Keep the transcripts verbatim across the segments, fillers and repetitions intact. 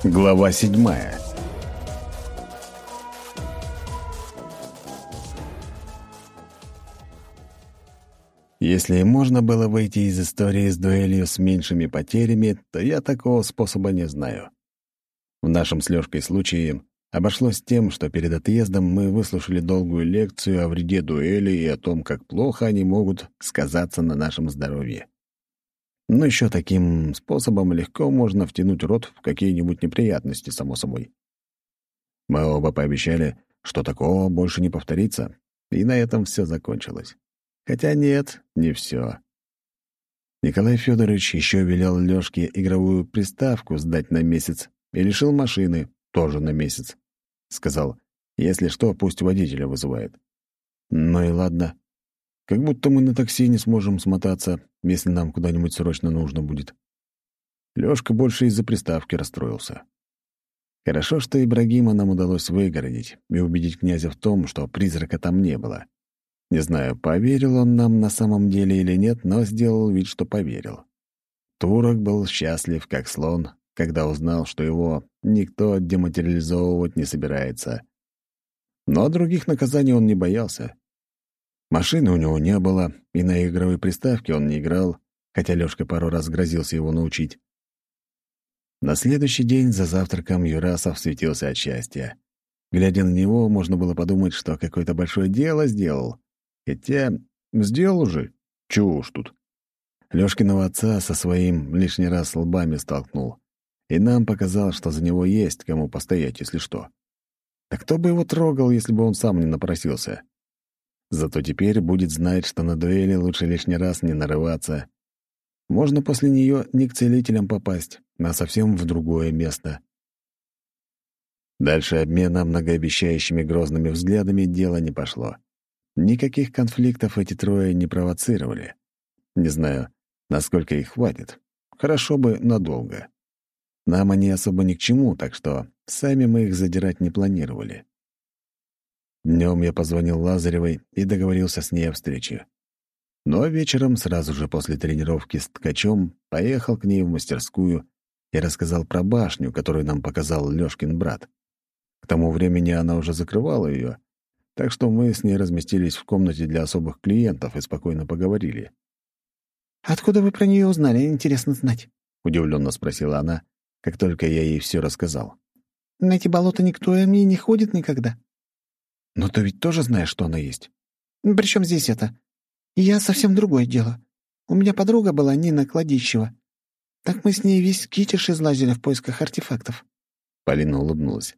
Глава седьмая. Если и можно было выйти из истории с дуэлью с меньшими потерями, то я такого способа не знаю. В нашем с Лёшкой случае обошлось тем, что перед отъездом мы выслушали долгую лекцию о вреде дуэли и о том, как плохо они могут сказаться на нашем здоровье. Но еще таким способом легко можно втянуть рот в какие-нибудь неприятности, само собой. Мы оба пообещали, что такого больше не повторится, и на этом все закончилось. Хотя нет, не все. Николай Федорович еще велел Лёшке игровую приставку сдать на месяц и лишил машины тоже на месяц. Сказал, если что, пусть водителя вызывает. Ну и ладно. Как будто мы на такси не сможем смотаться, если нам куда-нибудь срочно нужно будет. Лёшка больше из-за приставки расстроился. Хорошо, что Ибрагима нам удалось выгородить и убедить князя в том, что призрака там не было. Не знаю, поверил он нам на самом деле или нет, но сделал вид, что поверил. Турок был счастлив, как слон, когда узнал, что его никто дематериализовывать не собирается. Но других наказаний он не боялся. Машины у него не было, и на игровой приставке он не играл, хотя Лёшка пару раз грозился его научить. На следующий день за завтраком Юрасов светился от счастья. Глядя на него, можно было подумать, что какое-то большое дело сделал. Хотя сделал уже. Чего уж тут. Лёшкиного отца со своим лишний раз лбами столкнул. И нам показал, что за него есть кому постоять, если что. Так кто бы его трогал, если бы он сам не напросился? Зато теперь будет знать, что на дуэли лучше лишний раз не нарываться. Можно после нее не к целителям попасть, а совсем в другое место. Дальше обмена многообещающими грозными взглядами дело не пошло. Никаких конфликтов эти трое не провоцировали. Не знаю, насколько их хватит. Хорошо бы надолго. Нам они особо ни к чему, так что сами мы их задирать не планировали. Днем я позвонил Лазаревой и договорился с ней о встрече. Но вечером, сразу же после тренировки с ткачом, поехал к ней в мастерскую и рассказал про башню, которую нам показал Лёшкин брат. К тому времени она уже закрывала ее, так что мы с ней разместились в комнате для особых клиентов и спокойно поговорили. «Откуда вы про нее узнали, интересно знать?» — удивленно спросила она, как только я ей все рассказал. «На эти болота никто и мне не ходит никогда». «Но ты ведь тоже знаешь, что она есть?» «При чем здесь это? Я совсем другое дело. У меня подруга была Нина Кладищева. Так мы с ней весь Китиш излазили в поисках артефактов». Полина улыбнулась.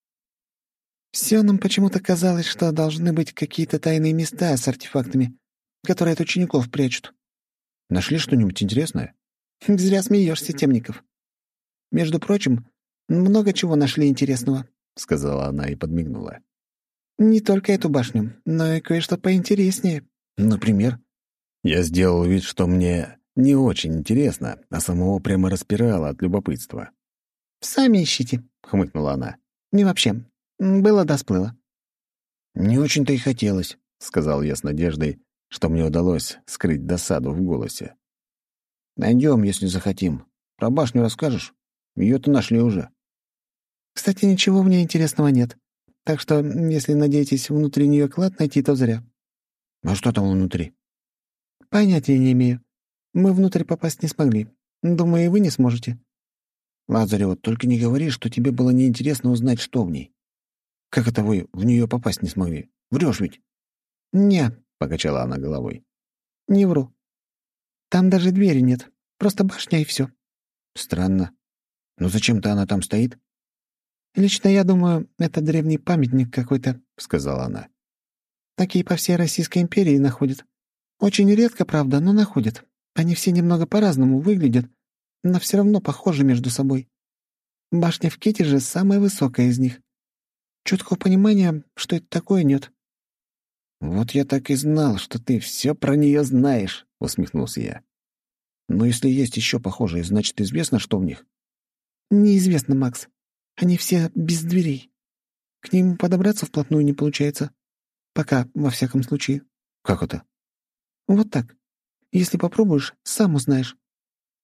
«Все нам почему-то казалось, что должны быть какие-то тайные места с артефактами, которые от учеников прячут». «Нашли что-нибудь интересное?» «Зря смеешься, Темников. Между прочим, много чего нашли интересного», — сказала она и подмигнула. «Не только эту башню, но и кое-что поинтереснее. Например?» Я сделал вид, что мне не очень интересно, а самого прямо распирало от любопытства. «Сами ищите», — хмыкнула она. «Не вообще. Было да сплыло». «Не очень-то и хотелось», — сказал я с надеждой, что мне удалось скрыть досаду в голосе. «Найдем, если захотим. Про башню расскажешь? Ее-то нашли уже». «Кстати, ничего в ней интересного нет. Так что, если надеетесь внутри нее клад найти, то зря». «А что там внутри?» «Понятия не имею. Мы внутрь попасть не смогли. Думаю, и вы не сможете». «Лазарева, только не говори, что тебе было неинтересно узнать, что в ней. Как это вы в нее попасть не смогли? Врешь ведь?» «Не», — покачала она головой. «Не вру. Там даже двери нет. Просто башня и все». «Странно. Но зачем-то она там стоит?» «Лично я думаю, это древний памятник какой-то», — сказала она. «Такие по всей Российской империи находят. Очень редко, правда, но находят. Они все немного по-разному выглядят, но все равно похожи между собой. Башня в Китеже самая высокая из них. Чёткого понимания, что это такое, нет». «Вот я так и знал, что ты все про нее знаешь», — усмехнулся я. «Но если есть еще похожие, значит, известно, что в них?» «Неизвестно, Макс. Они все без дверей. К ним подобраться вплотную не получается. Пока, во всяком случае». «Как это?» «Вот так. Если попробуешь, сам узнаешь».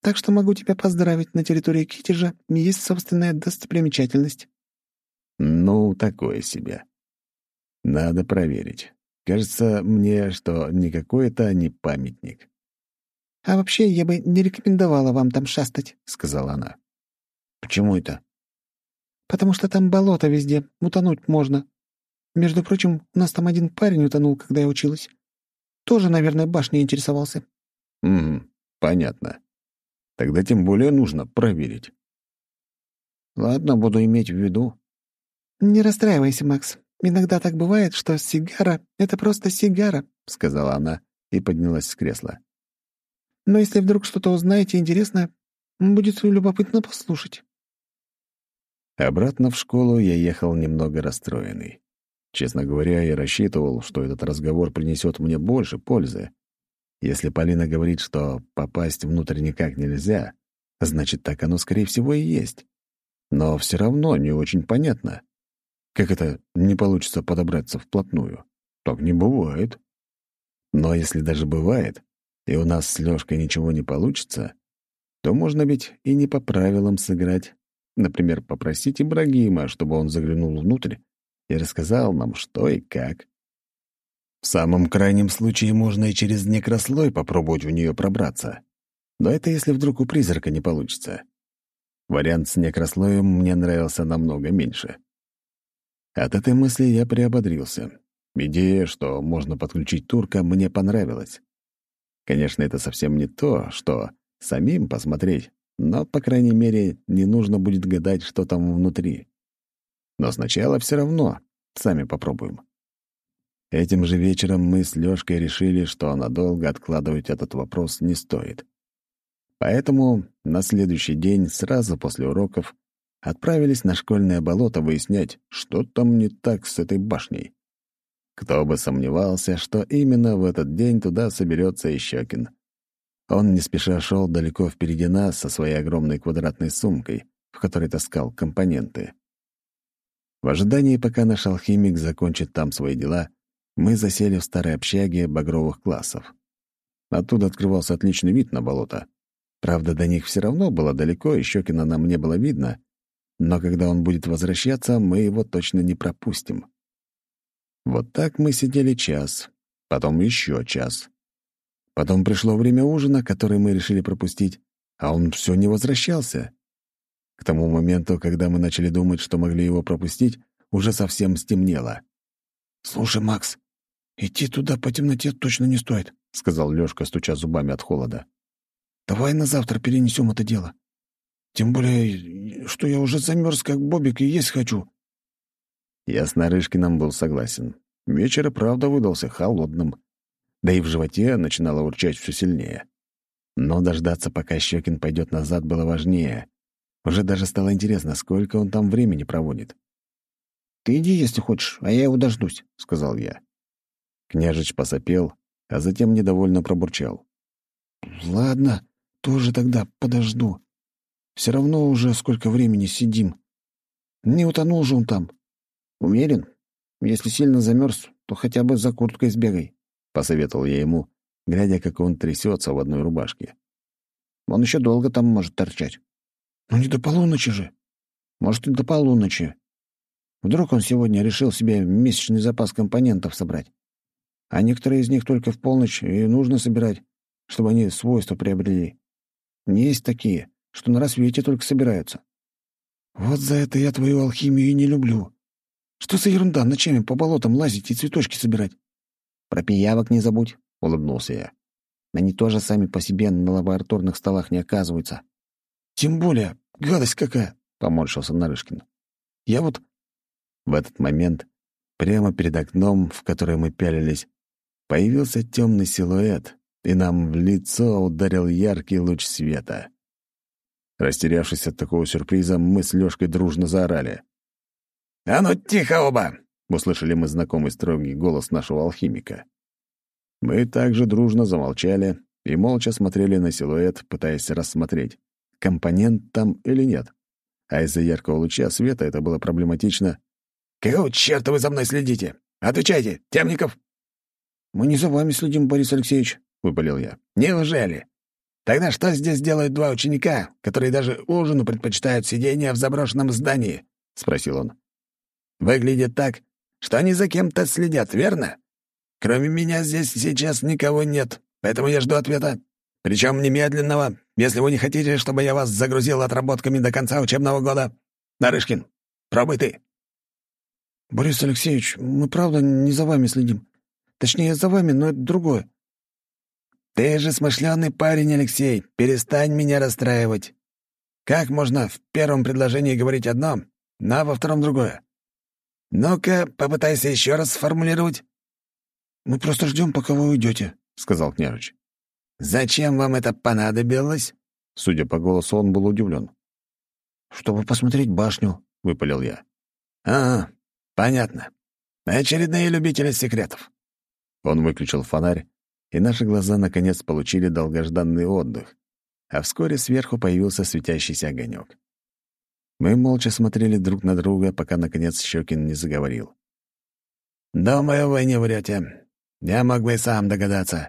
Так что могу тебя поздравить, на территории Китежа есть собственная достопримечательность». Ну, такое себе. Надо проверить. Кажется мне, что никакой это не памятник. «А вообще, я бы не рекомендовала вам там шастать», — сказала она. Почему это? «Потому что там болото везде, утонуть можно. Между прочим, у нас там один парень утонул, когда я училась. Тоже, наверное, башней интересовался». Угу, понятно. Тогда тем более нужно проверить. Ладно, буду иметь в виду. «Не расстраивайся, Макс. Иногда так бывает, что сигара — это просто сигара», — сказала она и поднялась с кресла. «Но если вдруг что-то узнаете интересное, будет любопытно послушать». Обратно в школу я ехал немного расстроенный. Честно говоря, я рассчитывал, что этот разговор принесет мне больше пользы. Если Полина говорит, что попасть внутрь никак нельзя, значит, так оно, скорее всего, и есть. Но все равно не очень понятно. Как это не получится подобраться вплотную? Так не бывает. Но если даже бывает, и у нас с Лёшкой ничего не получится, то можно ведь и не по правилам сыграть. Например, попросить Ибрагима, чтобы он заглянул внутрь и рассказал нам, что и как. В самом крайнем случае можно и через некрослой попробовать в нее пробраться. Но это если вдруг у призрака не получится. Вариант с некрослоем мне нравился намного меньше. От этой мысли я приободрился. Идея, что можно подключить турка, мне понравилась. Конечно, это совсем не то, что самим посмотреть, но, по крайней мере, не нужно будет гадать, что там внутри. Но сначала все равно сами попробуем. Этим же вечером мы с Лёшкой решили, что надолго откладывать этот вопрос не стоит. Поэтому на следующий день, сразу после уроков, отправились на школьное болото выяснять, что там не так с этой башней. Кто бы сомневался, что именно в этот день туда соберется Ищёкин. Он не спеша шел далеко впереди нас со своей огромной квадратной сумкой, в которой таскал компоненты. В ожидании, пока наш алхимик закончит там свои дела, мы засели в старой общаге багровых классов. Оттуда открывался отличный вид на болото. Правда, до них все равно было далеко, и Щёкина нам не было видно, но когда он будет возвращаться, мы его точно не пропустим. Вот так мы сидели час, потом еще час. Потом пришло время ужина, который мы решили пропустить, а он все не возвращался. К тому моменту, когда мы начали думать, что могли его пропустить, уже совсем стемнело. «Слушай, Макс, идти туда по темноте точно не стоит», — сказал Лёшка, стуча зубами от холода. «Давай на завтра перенесем это дело. Тем более, что я уже замерз, как бобик, и есть хочу». Я с Нарышкиным был согласен. Вечер и правда выдался холодным. Да и в животе начинало урчать все сильнее. Но дождаться, пока Щекин пойдет назад, было важнее. Уже даже стало интересно, сколько он там времени проводит. «Ты иди, если хочешь, а я его дождусь», — сказал я. Княжич посопел, а затем недовольно пробурчал. «Ладно, тоже тогда подожду. Все равно уже сколько времени сидим. Не утонул же он там». «Уверен? Если сильно замерз, то хотя бы за курткой сбегай», — посоветовал я ему, глядя, как он трясется в одной рубашке. «Он еще долго там может торчать». «Ну не до полуночи же». «Может, и до полуночи. Вдруг он сегодня решил себе месячный запас компонентов собрать. А некоторые из них только в полночь и нужно собирать, чтобы они свойства приобрели. Есть такие, что на рассвете только собираются». «Вот за это я твою алхимию и не люблю. Что за ерунда ночами по болотам лазить и цветочки собирать?» «Про пиявок не забудь», — улыбнулся я. «Они тоже сами по себе на лабораторных столах не оказываются». «Тем более, гадость какая!» — поморщился Нарышкин. «Я вот...» В этот момент, прямо перед окном, в которое мы пялились, появился темный силуэт, и нам в лицо ударил яркий луч света. Растерявшись от такого сюрприза, мы с Лёшкой дружно заорали. «А ну тихо оба!» — услышали мы знакомый строгий голос нашего алхимика. Мы также дружно замолчали и молча смотрели на силуэт, пытаясь рассмотреть, компонент там или нет. А из-за яркого луча света это было проблематично. «Какого черта вы за мной следите? Отвечайте, Темников!» «Мы не за вами следим, Борис Алексеевич», — выпалил я. «Неужели? Тогда что здесь делают два ученика, которые даже ужину предпочитают сидение в заброшенном здании?» — спросил он. «Выглядит так, что они за кем-то следят, верно? Кроме меня здесь сейчас никого нет, поэтому я жду ответа. Причем немедленного, если вы не хотите, чтобы я вас загрузил отработками до конца учебного года. Нарышкин, пробуй ты». «Борис Алексеевич, мы правда не за вами следим. Точнее, за вами, но это другое». «Ты же смышленый парень, Алексей, перестань меня расстраивать. Как можно в первом предложении говорить одно, а во втором другое? Ну-ка, попытайся еще раз сформулировать». «Мы просто ждем, пока вы уйдете», — сказал княжич. «Зачем вам это понадобилось?» Судя по голосу, он был удивлен. «Чтобы посмотреть башню», — выпалил я. «А, понятно. Очередные любители секретов». Он выключил фонарь, и наши глаза наконец получили долгожданный отдых, а вскоре сверху появился светящийся огонек. Мы молча смотрели друг на друга, пока, наконец, Щекин не заговорил. «Думаю, вы не врете. Я мог бы и сам догадаться.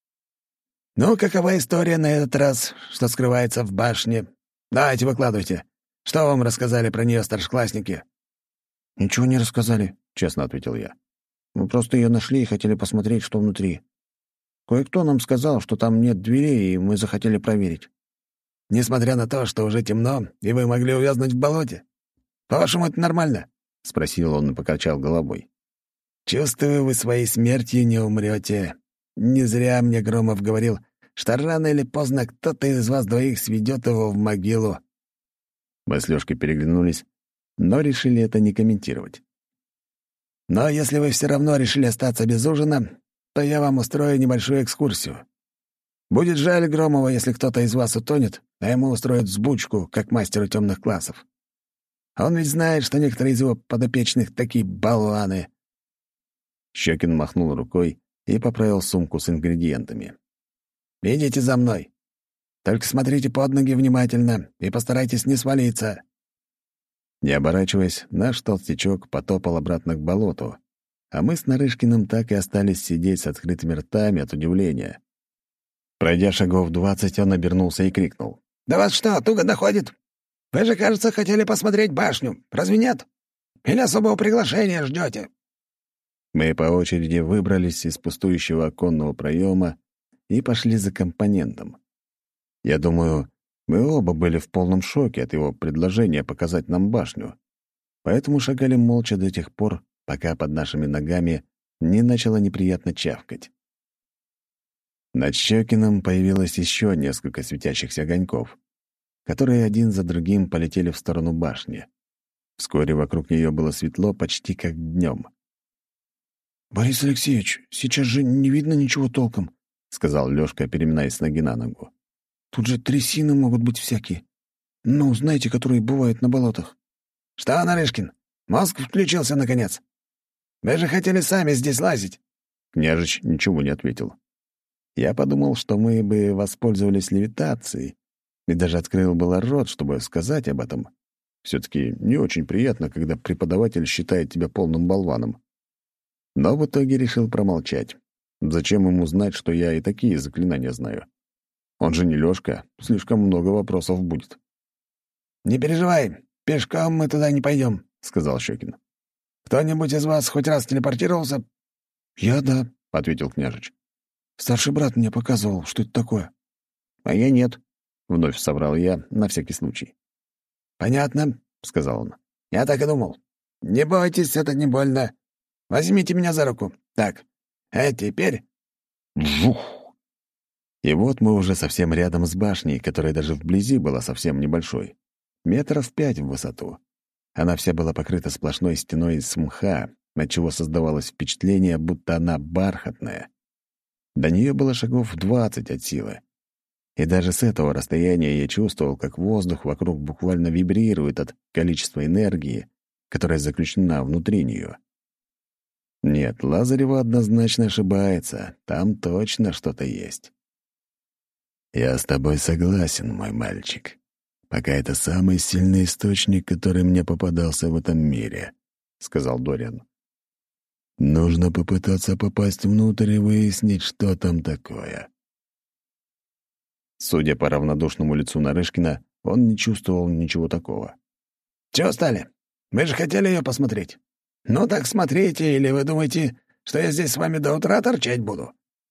Ну, какова история на этот раз, что скрывается в башне? Давайте, выкладывайте. Что вам рассказали про нее старшеклассники?» «Ничего не рассказали», — честно ответил я. «Мы просто ее нашли и хотели посмотреть, что внутри. Кое-кто нам сказал, что там нет дверей, и мы захотели проверить». «Несмотря на то, что уже темно, и вы могли увязнуть в болоте? По-вашему, это нормально?» — спросил он и покачал головой. «Чувствую, вы своей смертью не умрете. Не зря мне Громов говорил, что рано или поздно кто-то из вас двоих сведет его в могилу». Мы с Лёшкой переглянулись, но решили это не комментировать. «Но если вы все равно решили остаться без ужина, то я вам устрою небольшую экскурсию. Будет жаль Громова, если кто-то из вас утонет, а ему устроят взбучку, как мастеру темных классов. Он ведь знает, что некоторые из его подопечных такие болваны». Щекин махнул рукой и поправил сумку с ингредиентами. «Идите за мной. Только смотрите под ноги внимательно и постарайтесь не свалиться». Не оборачиваясь, наш толстячок потопал обратно к болоту, а мы с Нарышкиным так и остались сидеть с открытыми ртами от удивления. Пройдя шагов двадцать, он обернулся и крикнул. «Да вас что, туго доходит? Вы же, кажется, хотели посмотреть башню. Разве нет? Или особого приглашения ждете?» Мы по очереди выбрались из пустующего оконного проема и пошли за компонентом. Я думаю, мы оба были в полном шоке от его предложения показать нам башню, поэтому шагали молча до тех пор, пока под нашими ногами не начало неприятно чавкать. Над Щекиным появилось еще несколько светящихся огоньков, которые один за другим полетели в сторону башни. Вскоре вокруг нее было светло почти как днем. «Борис Алексеевич, сейчас же не видно ничего толком», — сказал Лёшка, переминаясь с ноги на ногу. «Тут же трясины могут быть всякие. Ну, знаете, которые бывают на болотах». «Что, Нарышкин, мозг включился наконец? Вы же хотели сами здесь лазить». Княжич ничего не ответил. Я подумал, что мы бы воспользовались левитацией, и даже открыл было рот, чтобы сказать об этом. Все-таки не очень приятно, когда преподаватель считает тебя полным болваном. Но в итоге решил промолчать. Зачем ему знать, что я и такие заклинания знаю? Он же не Лёшка, слишком много вопросов будет. «Не переживай, пешком мы туда не пойдем», — сказал Щекин. «Кто-нибудь из вас хоть раз телепортировался?» «Я — да», — ответил княжич. «Старший брат мне показывал, что это такое». «А я нет», — вновь соврал я на всякий случай. «Понятно», — сказал он. «Я так и думал. Не бойтесь, это не больно. Возьмите меня за руку. Так, а теперь...» Вжух! И вот мы уже совсем рядом с башней, которая даже вблизи была совсем небольшой. Метров пять в высоту. Она вся была покрыта сплошной стеной из мха, отчего создавалось впечатление, будто она бархатная. До нее было шагов двадцать от силы. И даже с этого расстояния я чувствовал, как воздух вокруг буквально вибрирует от количества энергии, которая заключена внутри нее. Нет, Лазарева однозначно ошибается. Там точно что-то есть. «Я с тобой согласен, мой мальчик. Пока это самый сильный источник, который мне попадался в этом мире», — сказал Дориан. «Нужно попытаться попасть внутрь и выяснить, что там такое». Судя по равнодушному лицу Нарышкина, он не чувствовал ничего такого. «Чего стали? Вы же хотели ее посмотреть? Ну так смотрите, или вы думаете, что я здесь с вами до утра торчать буду?»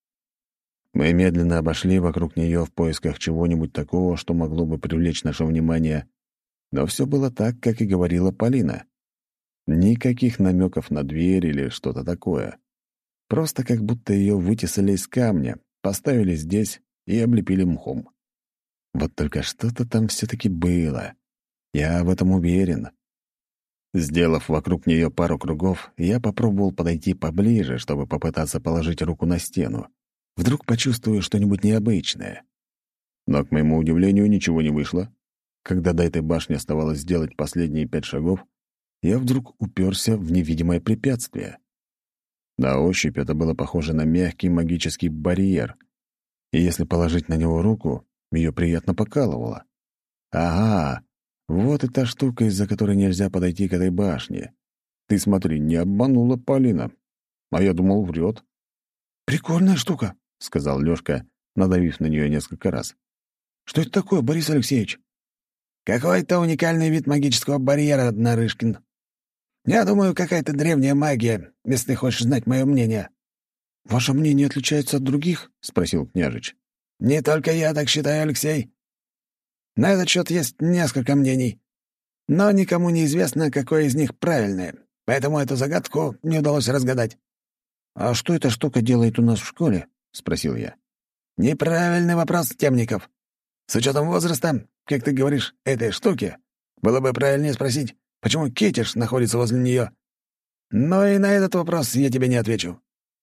Мы медленно обошли вокруг нее в поисках чего-нибудь такого, что могло бы привлечь наше внимание, но все было так, как и говорила Полина. Никаких намеков на дверь или что-то такое. Просто как будто ее вытесали из камня, поставили здесь и облепили мхом. Вот только что-то там все-таки было. Я в этом уверен. Сделав вокруг нее пару кругов, я попробовал подойти поближе, чтобы попытаться положить руку на стену. Вдруг почувствую что-нибудь необычное. Но, к моему удивлению, ничего не вышло. Когда до этой башни оставалось сделать последние пять шагов, я вдруг уперся в невидимое препятствие. На ощупь это было похоже на мягкий магический барьер, и если положить на него руку, ее приятно покалывало. Ага, вот и та штука, из-за которой нельзя подойти к этой башне. Ты смотри, не обманула Полина. А я думал, врет. «Прикольная штука», — сказал Лёшка, надавив на нее несколько раз. «Что это такое, Борис Алексеевич?» «Какой-то уникальный вид магического барьера, Нарышкин. Я думаю, какая-то древняя магия, если ты хочешь знать мое мнение». «Ваше мнение отличается от других?» — спросил княжич. «Не только я так считаю, Алексей. На этот счет есть несколько мнений, но никому не известно, какое из них правильное, поэтому эту загадку не удалось разгадать». «А что эта штука делает у нас в школе?» — спросил я. «Неправильный вопрос, Темников. С учетом возраста, как ты говоришь, этой штуки, было бы правильнее спросить, почему Китиш находится возле нее. Но и на этот вопрос я тебе не отвечу».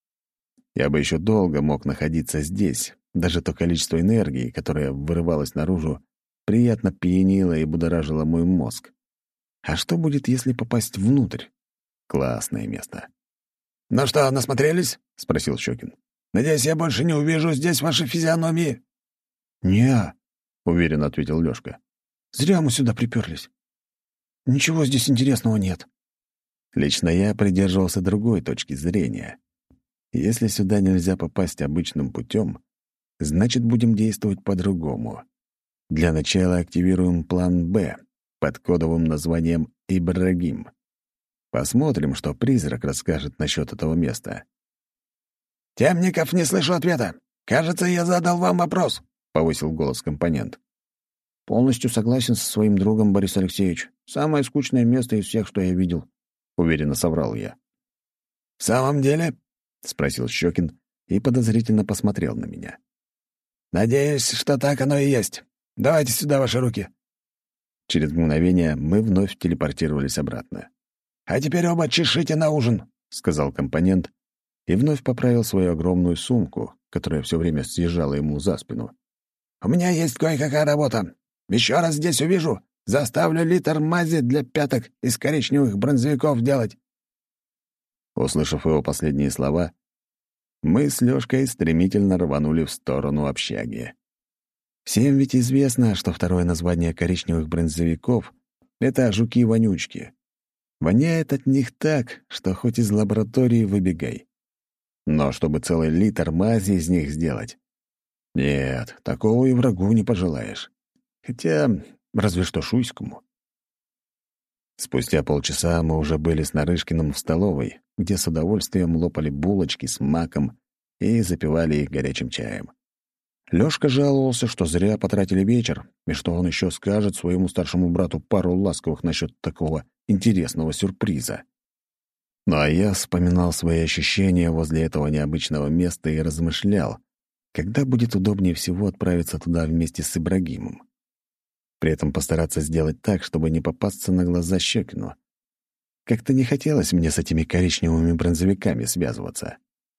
Я бы еще долго мог находиться здесь. Даже то количество энергии, которое вырывалось наружу, приятно пьянило и будоражило мой мозг. А что будет, если попасть внутрь? Классное место. «Ну что, насмотрелись?» — спросил Щекин. «Надеюсь, я больше не увижу здесь ваши физиономии». «Не-а», уверенно ответил Лёшка. «Зря мы сюда приперлись. Ничего здесь интересного нет». Лично я придерживался другой точки зрения. Если сюда нельзя попасть обычным путем, значит, будем действовать по-другому. Для начала активируем план «Б» под кодовым названием «Ибрагим». Посмотрим, что призрак расскажет насчет этого места. «Темников, не слышу ответа. Кажется, я задал вам вопрос», — повысил голос компонент. «Полностью согласен со своим другом, Борис Алексеевич. Самое скучное место из всех, что я видел», — уверенно соврал я. «В самом деле?» — спросил Щекин и подозрительно посмотрел на меня. «Надеюсь, что так оно и есть. Давайте сюда ваши руки». Через мгновение мы вновь телепортировались обратно. «А теперь оба чешите на ужин», — сказал компонент и вновь поправил свою огромную сумку, которая все время съезжала ему за спину. «У меня есть кое-какая работа. Еще раз здесь увижу, заставлю литр мази для пяток из коричневых бронзовиков делать». Услышав его последние слова, мы с Лёшкой стремительно рванули в сторону общаги. Всем ведь известно, что второе название коричневых бронзовиков — это жуки-вонючки. Воняет от них так, что хоть из лаборатории выбегай. Но чтобы целый литр мази из них сделать... Нет, такого и врагу не пожелаешь. Хотя, разве что Шуйскому. Спустя полчаса мы уже были с Нарышкиным в столовой, где с удовольствием лопали булочки с маком и запивали их горячим чаем. Лёшка жаловался, что зря потратили вечер, и что он еще скажет своему старшему брату пару ласковых насчет такого интересного сюрприза. Ну а я вспоминал свои ощущения возле этого необычного места и размышлял, когда будет удобнее всего отправиться туда вместе с Ибрагимом. При этом постараться сделать так, чтобы не попасться на глаза Щекину. Как-то не хотелось мне с этими коричневыми бронзовиками связываться.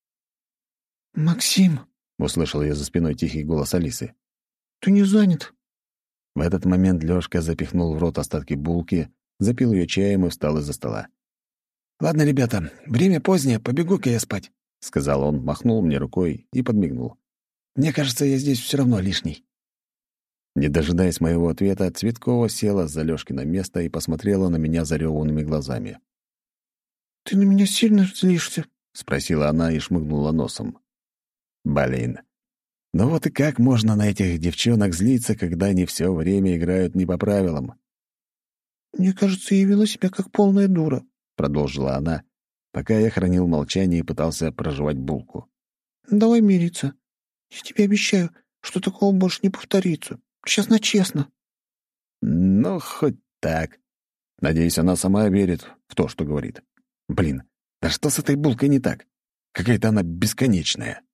«Максим», — услышал я за спиной тихий голос Алисы. «Ты не занят?» В этот момент Лёшка запихнул в рот остатки булки, запил ее чаем и встал из-за стола. «Ладно, ребята, время позднее, побегу-ка я спать», — сказал он, махнул мне рукой и подмигнул. «Мне кажется, я здесь все равно лишний». Не дожидаясь моего ответа, Цветкова села за Лёшкино место и посмотрела на меня зарёванными глазами. «Ты на меня сильно злишься?» — спросила она и шмыгнула носом. «Блин, Но вот и как можно на этих девчонок злиться, когда они все время играют не по правилам? «Мне кажется, я вела себя как полная дура», — продолжила она, пока я хранил молчание и пытался прожевать булку. «Давай мириться. Я тебе обещаю, что такого больше не повторится. Честно-честно». Ну, хоть так. Надеюсь, она сама верит в то, что говорит. Блин, да что с этой булкой не так? Какая-то она бесконечная.